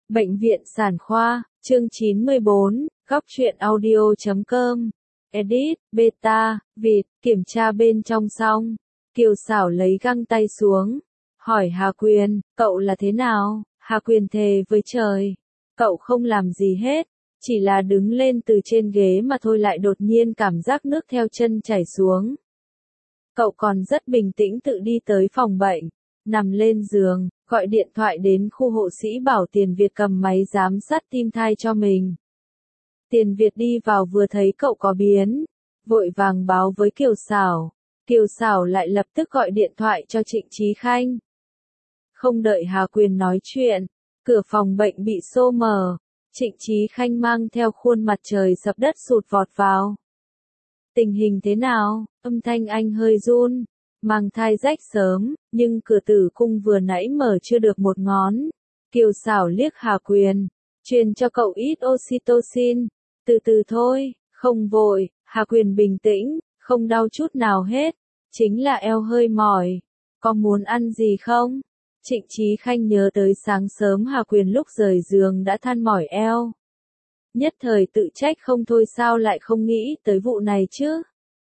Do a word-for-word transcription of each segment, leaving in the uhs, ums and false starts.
Bệnh viện Sản khoa, chương chín mươi bốn, góc truyện audio chấm com. Edit, beta, vịt, kiểm tra bên trong xong. Kiều Xảo lấy găng tay xuống. Hỏi Hà Quyền, cậu là thế nào? Hà Quyền thề với trời. Cậu không làm gì hết. Chỉ là đứng lên từ trên ghế mà thôi lại đột nhiên cảm giác nước theo chân chảy xuống. Cậu còn rất bình tĩnh tự đi tới phòng bệnh. Nằm lên giường, gọi điện thoại đến khu hộ sĩ bảo Tiền Việt cầm máy giám sát tim thai cho mình. Tiền Việt đi vào vừa thấy cậu có biến, vội vàng báo với Kiều Xảo. Kiều Xảo lại lập tức gọi điện thoại cho Trịnh Chí Khanh. Không đợi Hà Quyền nói chuyện, cửa phòng bệnh bị xô mở, Trịnh Chí Khanh mang theo khuôn mặt trời sập đất sụt vọt vào. Tình hình thế nào? Âm thanh anh hơi run. Mang thai rách sớm, nhưng cửa tử cung vừa nãy mở chưa được một ngón. Kiều Xảo liếc Hà Quyền, truyền cho cậu ít oxytocin, từ từ thôi, không vội. Hà Quyền bình tĩnh, không đau chút nào hết, chính là eo hơi mỏi. Có muốn ăn gì không? Trịnh Chí Khanh nhớ tới sáng sớm Hà Quyền lúc rời giường đã than mỏi eo. Nhất thời tự trách không thôi, sao lại không nghĩ tới vụ này chứ?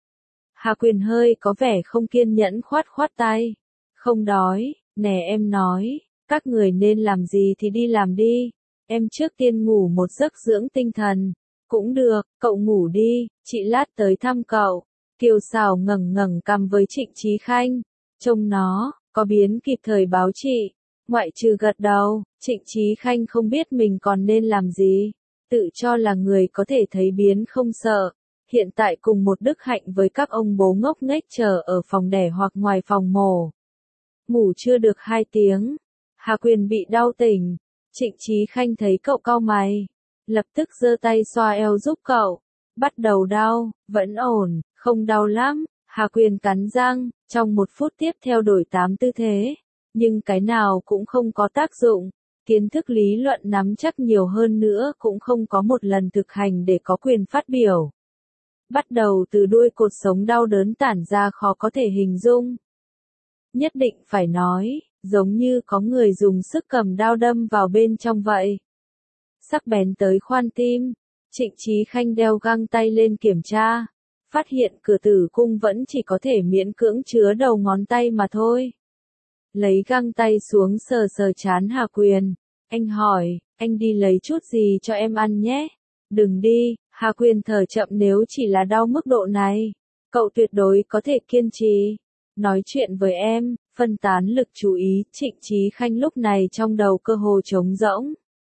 Hà Quyền hơi có vẻ không kiên nhẫn khoát khoát tay. Không đói, nè em nói, các người nên làm gì thì đi làm đi. Em trước tiên ngủ một giấc dưỡng tinh thần. Cũng được, cậu ngủ đi, chị lát tới thăm cậu. Kiều Xảo ngẩng ngẩng cằm với Trịnh Chí Khanh. Trông nó, có biến kịp thời báo chị. Ngoại trừ gật đầu, Trịnh Chí Khanh không biết mình còn nên làm gì. Tự cho là người có thể thấy biến không sợ. Hiện tại cùng một đức hạnh với các ông bố ngốc nghếch chờ ở phòng đẻ hoặc ngoài phòng mổ. Ngủ chưa được hai tiếng, Hà Quyền bị đau tỉnh. Trịnh Chí Khanh thấy cậu cau mày, lập tức giơ tay xoa eo giúp cậu. Bắt đầu đau, vẫn ổn, không đau lắm. Hà Quyền cắn răng, trong một phút tiếp theo đổi tám tư thế, nhưng cái nào cũng không có tác dụng. Kiến thức lý luận nắm chắc nhiều hơn nữa cũng không có một lần thực hành để có quyền phát biểu. Bắt đầu từ đuôi cột sống đau đớn tản ra khó có thể hình dung. Nhất định phải nói, giống như có người dùng sức cầm dao đâm vào bên trong vậy. Sắc bén tới khoan tim. Trịnh Chí Khanh đeo găng tay lên kiểm tra, phát hiện cửa tử cung vẫn chỉ có thể miễn cưỡng chứa đầu ngón tay mà thôi. Lấy găng tay xuống sờ sờ trán Hà Quyền, anh hỏi, anh đi lấy chút gì cho em ăn nhé. Đừng đi. Hà Quyền thở chậm, nếu chỉ là đau mức độ này, cậu tuyệt đối có thể kiên trì. Nói chuyện với em, phân tán lực chú ý. Trịnh Chí Khanh lúc này trong đầu cơ hồ trống rỗng.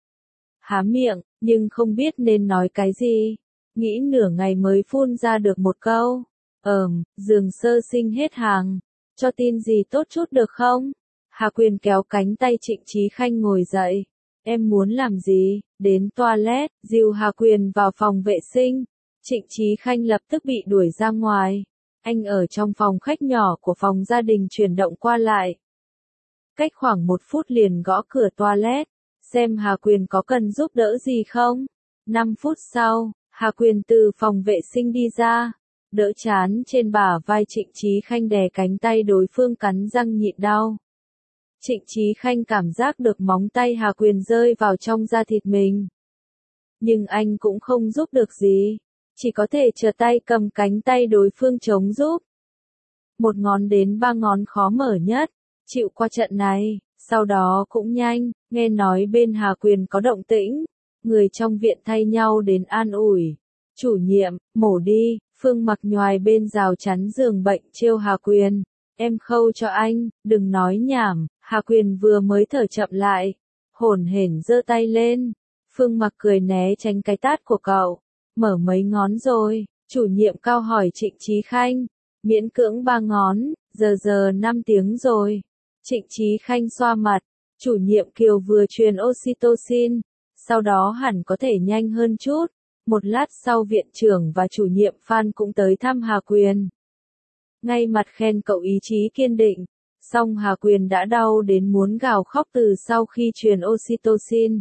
Há miệng, nhưng không biết nên nói cái gì. Nghĩ nửa ngày mới phun ra được một câu. Ờm, giường sơ sinh hết hàng. Cho tin gì tốt chút được không? Hà Quyền kéo cánh tay Trịnh Chí Khanh ngồi dậy. Em muốn làm gì? Đến toilet, dìu Hà Quyền vào phòng vệ sinh. Trịnh Chí Khanh lập tức bị đuổi ra ngoài. Anh ở trong phòng khách nhỏ của phòng gia đình chuyển động qua lại. Cách khoảng một phút liền gõ cửa toilet, xem Hà Quyền có cần giúp đỡ gì không. Năm phút sau, Hà Quyền từ phòng vệ sinh đi ra, đỡ chán trên bả vai Trịnh Chí Khanh, đè cánh tay đối phương cắn răng nhịn đau. Trịnh Chí Khanh cảm giác được móng tay Hà Quyền rơi vào trong da thịt mình. Nhưng anh cũng không giúp được gì, chỉ có thể trở tay cầm cánh tay đối phương chống giúp. Một ngón đến ba ngón khó mở nhất, chịu qua trận này, sau đó cũng nhanh, nghe nói bên Hà Quyền có động tĩnh, người trong viện thay nhau đến an ủi. Chủ nhiệm, mổ đi. Phương Mặc nhoài bên rào chắn giường bệnh trêu Hà Quyền. Em khâu cho anh, đừng nói nhảm. Hà Quyền vừa mới thở chậm lại, hổn hển giơ tay lên. Phương Mặc cười né tránh cái tát của cậu. Mở mấy ngón rồi? Chủ nhiệm cao hỏi Trịnh Chí Khanh. Miễn cưỡng ba ngón, giờ giờ năm tiếng rồi. Trịnh Chí Khanh xoa mặt. Chủ nhiệm Kiều vừa truyền oxytocin, sau đó hẳn có thể nhanh hơn chút. Một lát sau viện trưởng và chủ nhiệm Phan cũng tới thăm Hà Quyền. Ngay mặt khen cậu ý chí kiên định. Song Hà Quyền đã đau đến muốn gào khóc từ sau khi truyền oxytocin.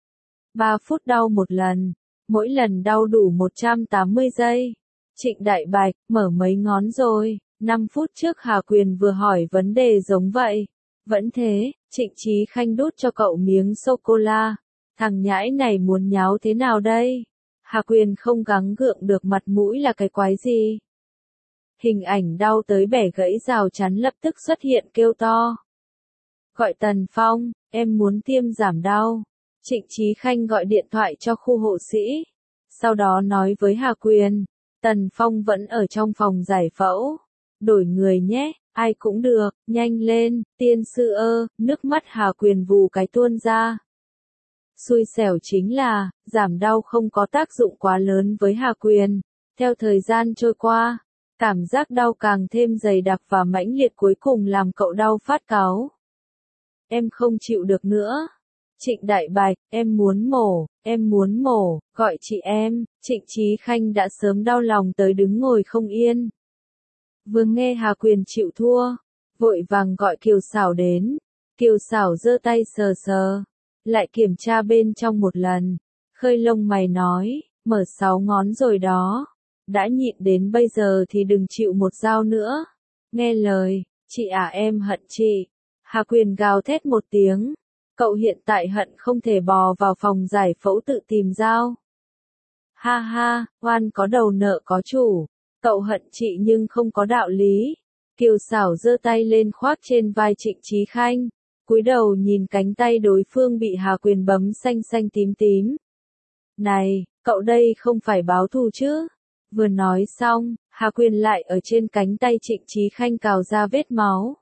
Ba phút đau một lần, mỗi lần đau đủ một trăm tám mươi giây. Trịnh Đại Bạch, mở mấy ngón rồi? Năm phút trước Hà Quyền vừa hỏi vấn đề giống vậy. Vẫn thế. Trịnh Chí Khanh đút cho cậu miếng sô-cô-la. Thằng nhãi này muốn nháo thế nào đây? Hà Quyền không gắng gượng được mặt mũi là cái quái gì? Hình ảnh đau tới bẻ gãy rào chắn lập tức xuất hiện kêu to. Gọi Tần Phong, em muốn tiêm giảm đau. Trịnh Chí Khanh gọi điện thoại cho khu hộ sĩ. Sau đó nói với Hà Quyền, Tần Phong vẫn ở trong phòng giải phẫu. Đổi người nhé, ai cũng được, nhanh lên, tiên sư ơ, nước mắt Hà Quyền vù cái tuôn ra. Xui xẻo chính là, giảm đau không có tác dụng quá lớn với Hà Quyền. Theo thời gian trôi qua, cảm giác đau càng thêm dày đặc và mãnh liệt cuối cùng làm cậu đau phát cáu. Em không chịu được nữa. Trịnh Đại Bạch, em muốn mổ, em muốn mổ, gọi chị em. Trịnh Chí Khanh đã sớm đau lòng tới đứng ngồi không yên. Vừa nghe Hà Quyền chịu thua, vội vàng gọi Kiều Xảo đến. Kiều Xảo giơ tay sờ sờ, lại kiểm tra bên trong một lần, khơi lông mày nói, mở sáu ngón rồi đó. Đã nhịn đến bây giờ thì đừng chịu một dao nữa. Nghe lời, chị à em hận chị. Hà Quyền gào thét một tiếng. Cậu hiện tại hận không thể bò vào phòng giải phẫu tự tìm dao. Ha ha, oan có đầu nợ có chủ. Cậu hận chị nhưng không có đạo lý. Kiều Xảo giơ tay lên khoác trên vai Trịnh Chí Khanh. Cúi đầu nhìn cánh tay đối phương bị Hà Quyền bấm xanh xanh tím tím. Này, cậu đây không phải báo thù chứ? Vừa nói xong, Hà Quyền lại ở trên cánh tay Trịnh Chí Khanh cào ra vết máu.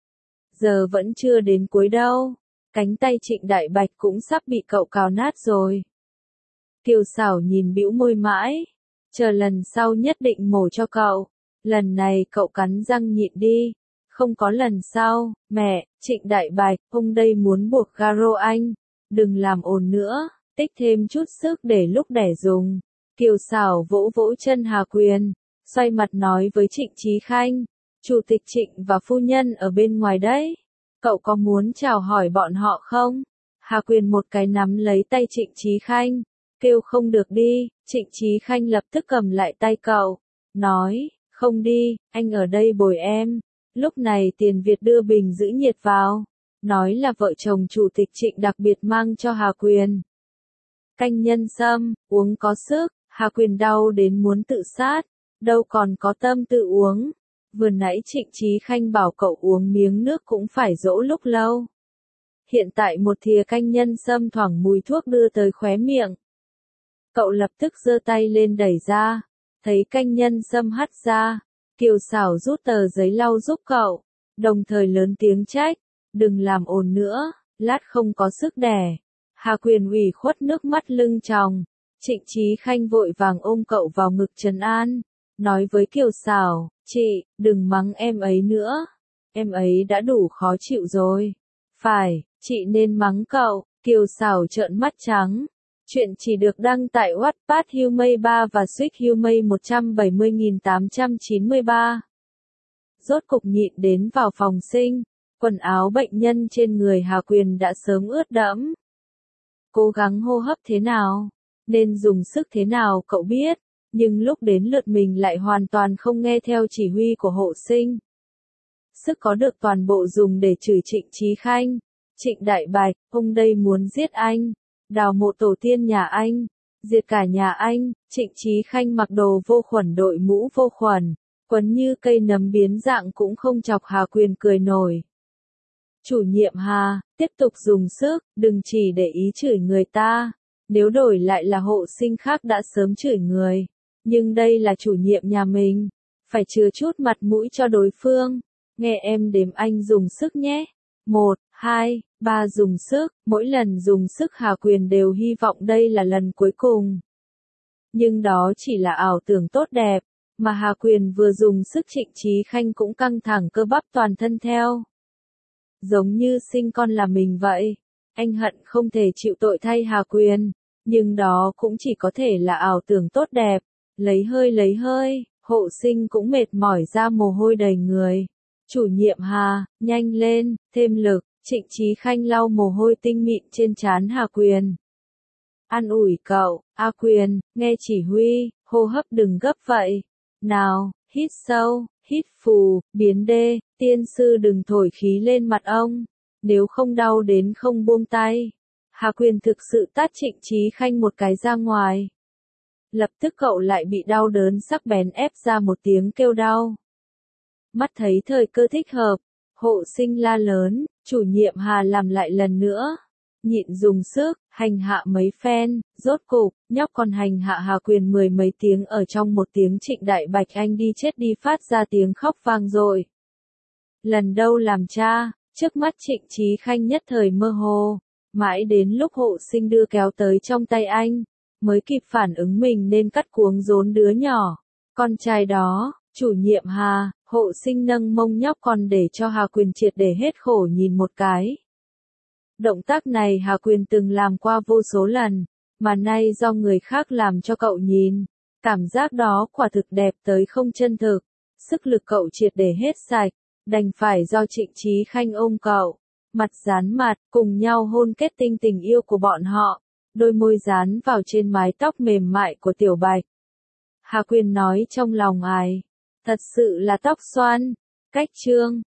Giờ vẫn chưa đến cuối đâu. Cánh tay Trịnh Đại Bạch cũng sắp bị cậu cào nát rồi. Kiều Xảo nhìn bĩu môi mãi. Chờ lần sau nhất định mổ cho cậu. Lần này cậu cắn răng nhịn đi. Không có lần sau. Mẹ, Trịnh Đại Bạch, ông đây muốn buộc garo anh. Đừng làm ồn nữa. Tích thêm chút sức để lúc đẻ dùng. Kiều Xảo vỗ vỗ chân Hà Quyền. Xoay mặt nói với Trịnh Chí Khanh. Chủ tịch Trịnh và phu nhân ở bên ngoài đấy. Cậu có muốn chào hỏi bọn họ không? Hà Quyền một cái nắm lấy tay Trịnh Chí Khanh. Kêu không được đi. Trịnh Chí Khanh lập tức cầm lại tay cậu. Nói, không đi, anh ở đây bồi em. Lúc này Tiền Việt đưa bình giữ nhiệt vào. Nói là vợ chồng chủ tịch Trịnh đặc biệt mang cho Hà Quyền. Canh nhân sâm, uống có sức. Hà Quyền đau đến muốn tự sát. Đâu còn có tâm tự uống. Vừa nãy Trịnh Chí Khanh bảo cậu uống miếng nước cũng phải dỗ lúc lâu. Hiện tại một thìa canh nhân sâm thoảng mùi thuốc đưa tới khóe miệng. Cậu lập tức giơ tay lên đẩy ra. Thấy canh nhân sâm hắt ra. Kiều Xảo rút tờ giấy lau giúp cậu. Đồng thời lớn tiếng trách. Đừng làm ồn nữa, lát không có sức đẻ. Hà Quyền ủy khuất nước mắt lưng tròng. Trịnh Chí Khanh vội vàng ôm cậu vào ngực trấn an. Nói với Kiều Xảo, chị, đừng mắng em ấy nữa. Em ấy đã đủ khó chịu rồi. Phải, chị nên mắng cậu. Kiều Xảo trợn mắt trắng. Chuyện chỉ được đăng tại Wattpad Humay ba và Suýt Humay một trăm bảy mươi nghìn tám trăm chín mươi ba. Rốt cục nhịn đến vào phòng sinh. Quần áo bệnh nhân trên người Hà Quyền đã sớm ướt đẫm. Cố gắng hô hấp thế nào? Nên dùng sức thế nào cậu biết? Nhưng lúc đến lượt mình lại hoàn toàn không nghe theo chỉ huy của hộ sinh. Sức có được toàn bộ dùng để chửi Trịnh Chí Khanh. Trịnh Đại Bạch, ông đây muốn giết anh. Đào mộ tổ tiên nhà anh. Diệt cả nhà anh. Trịnh Chí Khanh mặc đồ vô khuẩn đội mũ vô khuẩn. Quấn như cây nấm biến dạng cũng không chọc Hà Quyền cười nổi. Chủ nhiệm Hà, tiếp tục dùng sức, đừng chỉ để ý chửi người ta. Nếu đổi lại là hộ sinh khác đã sớm chửi người. Nhưng đây là chủ nhiệm nhà mình. Phải chừa chút mặt mũi cho đối phương. Nghe em đếm anh dùng sức nhé. Một, hai, ba dùng sức. Mỗi lần dùng sức Hà Quyền đều hy vọng đây là lần cuối cùng. Nhưng đó chỉ là ảo tưởng tốt đẹp. Mà Hà Quyền vừa dùng sức Trịnh Chí Khanh cũng căng thẳng cơ bắp toàn thân theo. Giống như sinh con là mình vậy. Anh hận không thể chịu tội thay Hà Quyền. Nhưng đó cũng chỉ có thể là ảo tưởng tốt đẹp. Lấy hơi lấy hơi, hộ sinh cũng mệt mỏi ra mồ hôi đầy người. Chủ nhiệm Hà, nhanh lên, thêm lực. Trịnh Chí Khanh lau mồ hôi tinh mịn trên trán Hà Quyền. An ủi cậu, A Quyền, nghe chỉ huy, hô hấp đừng gấp vậy. Nào, hít sâu, hít phù, biến đê, tiên sư đừng thổi khí lên mặt ông. Nếu không đau đến không buông tay. Hà Quyền thực sự tát Trịnh Chí Khanh một cái ra ngoài. Lập tức cậu lại bị đau đớn sắc bén ép ra một tiếng kêu đau. Mắt thấy thời cơ thích hợp, hộ sinh la lớn, chủ nhiệm Hà làm lại lần nữa. Nhịn dùng sức, hành hạ mấy phen, rốt cục, nhóc con hành hạ Hà Quyền mười mấy tiếng ở trong một tiếng Trịnh Đại Bạch anh đi chết đi phát ra tiếng khóc vang dội. Lần đâu làm cha, trước mắt Trịnh Chí Khanh nhất thời mơ hồ, mãi đến lúc hộ sinh đưa kéo tới trong tay anh, mới kịp phản ứng mình nên cắt cuống rốn đứa nhỏ. Con trai đó, chủ nhiệm Hà, hộ sinh nâng mông nhóc con để cho Hà Quyền triệt để hết khổ nhìn một cái. Động tác này Hà Quyền từng làm qua vô số lần, mà nay do người khác làm cho cậu nhìn. Cảm giác đó quả thực đẹp tới không chân thực, sức lực cậu triệt để hết sạch, đành phải do Trịnh Chí Khanh ôm cậu, mặt dán mặt, cùng nhau hôn kết tinh tình yêu của bọn họ, đôi môi dán vào trên mái tóc mềm mại của Tiểu Bạch. Hà Quyền nói trong lòng ai, thật sự là tóc xoăn, cách trương.